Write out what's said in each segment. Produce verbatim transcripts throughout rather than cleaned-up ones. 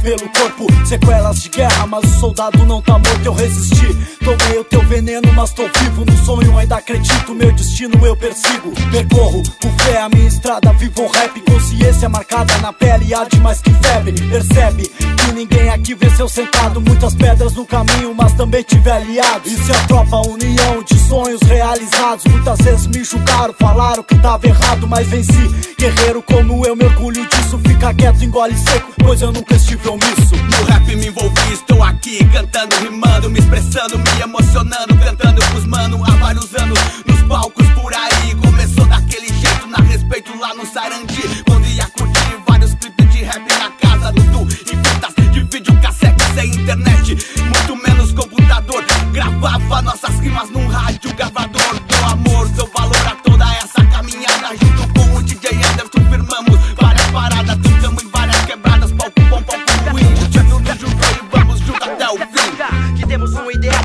pelo corpo, sequelas de guerra, mas o soldado não tá morto, eu resisti. Tomei o teu veneno, mas tô vivo. No sonho ainda acredito, meu destino eu persigo. Percorro com fé a minha estrada, vivo um rap. Consciência marcada na pele, arde mais que febre. Percebe que ninguém aqui venceu sentado. Muitas pedras no caminho, mas também tive aliados. Isso é a tropa, união de sonhos realizados. Muitas vezes me julgaram, falaram que tava errado, mas venci. Guerreiro como eu, me orgulho disso. Fica quieto, engole seco, pois eu nunca estive omisso. No rap me envolvi, estou aqui cantando, rimando, me expressando, me emocionando, cantando pros mano há vários anos nos palcos por aí. Começou daquele jeito, na respeito lá no Sarandi, quando ia curtir vários clipes de rap na casa do Tu, e fitas de videocassete sem internet, muito menos computador. Gravava nossas rimas num rádio gravador. Dou amor, dou valor a toda essa caminhada. Junto com o D J Anderson firmamos várias paradas, tocamos em várias quebradas, palco bom, palco ruim. O Tchano nos juntou e vamos junto até o fim. Que temos um ideal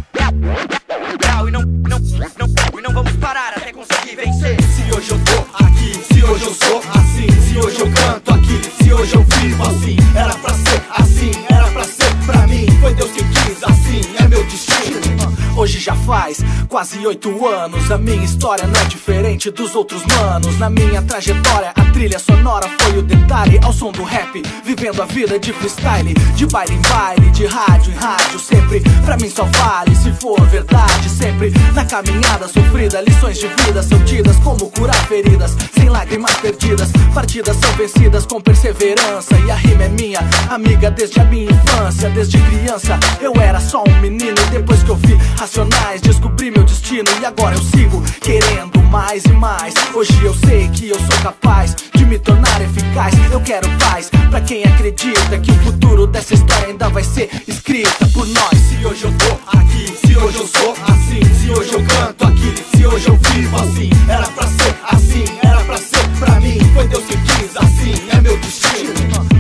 e não, não, não, e não vamos parar até conseguir vencer. Se hoje eu tô aqui, se hoje eu sou assim, se hoje eu canto aqui, se hoje eu vivo assim, era pra ser assim, era pra ser pra mim. Foi Deus que quis, assim é meu destino. Hoje já faz quase oito anos, a minha história não é diferente dos outros manos. Na minha trajetória, a trilha sonora foi o detalhe. Ao som do rap, vivendo a vida de freestyle, de baile em baile, de rádio em rádio. Sempre, pra mim só vale se for verdade. Sempre na caminhada sofrida, lições de vida são tidas como curar feridas, sem lágrimas perdidas. Partidas são vencidas com perseverança, e a rima é minha amiga desde a minha infância. Desde criança eu era só um menino, e depois que eu vi Racionais descobri meu destino, e agora eu sigo querendo mais e mais. Hoje eu sei que eu sou capaz de me tornar eficaz. Eu quero paz pra quem acredita que o futuro dessa história ainda vai ser escrita por nós. Se hoje eu tô aqui, se hoje eu sou assim, se hoje eu canto aqui, se hoje eu vivo assim, era pra ser assim, era pra ser pra mim. Foi Deus que quis, assim é meu destino.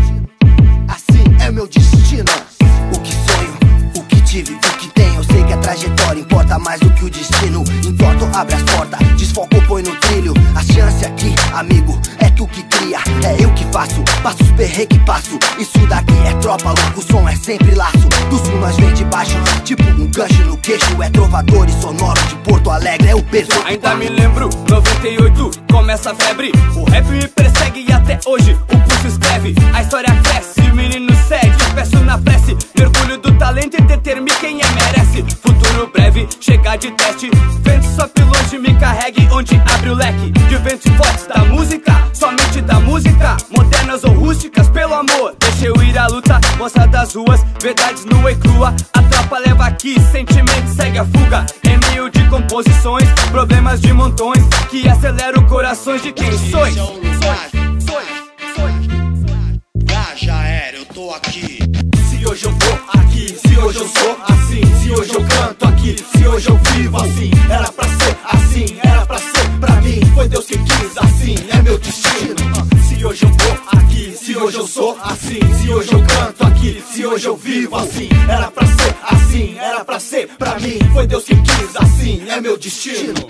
Assim é meu destino. O que sonho, o que tive, o que tenho. Eu sei que a trajetória importa mais do que o destino. Entorto, abre as portas, desfoco, põe no trilho. A chance aqui, amigo, é tu que cria. É eu que faço, passo os perre que passo. Isso daqui é tropa, louco, o som é sempre laço. Do sul nós vem de baixo, tipo um gancho no queixo. É trovador e sonoro de Porto Alegre, é o berço. Ainda me lembro, noventa e oito, começa a febre. O rap me persegue e até hoje o pulso escreve. A história cresce, o menino cede, peço na prece. Mergulho do talento e determine quem é merece. Futuro breve, chega de teste. Vento só longe, me carregue onde abre o leque. De ventos fortes da música, somente da música. Modernas ou rústicas, pelo amor, deixa eu ir à luta. Moça das ruas, verdades nua e crua. A tropa leva aqui, sentimento segue a fuga. Em meio de composições, problemas de montões, que aceleram corações de quem sois. Já era, eu tô aqui. Se hoje eu tô aqui, se hoje eu sou assim, se hoje eu canto aqui, se hoje eu vivo assim, era pra ser assim, era pra ser pra mim. Foi Deus que quis, assim é meu destino. Se hoje eu tô aqui, se hoje eu sou assim, se hoje eu canto aqui, se hoje eu vivo assim, era pra ser assim, era pra ser pra mim. Foi Deus que quis, assim é meu destino.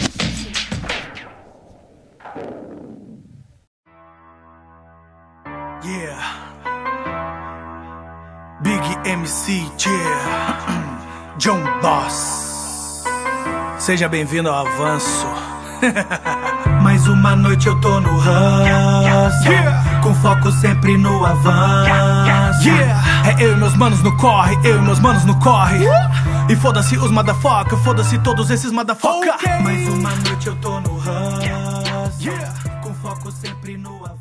Yeah, Big M C, yeah. John Boss, seja bem-vindo ao avanço. Mais uma noite eu tô no hustle, yeah. Com foco sempre no avanço, yeah. É eu e meus manos no corre, eu e meus manos no corre, uh. E foda-se os motherfucker, foda-se todos esses motherfucker, okay. Mais uma noite eu tô no hustle, yeah. Com foco sempre no avanço.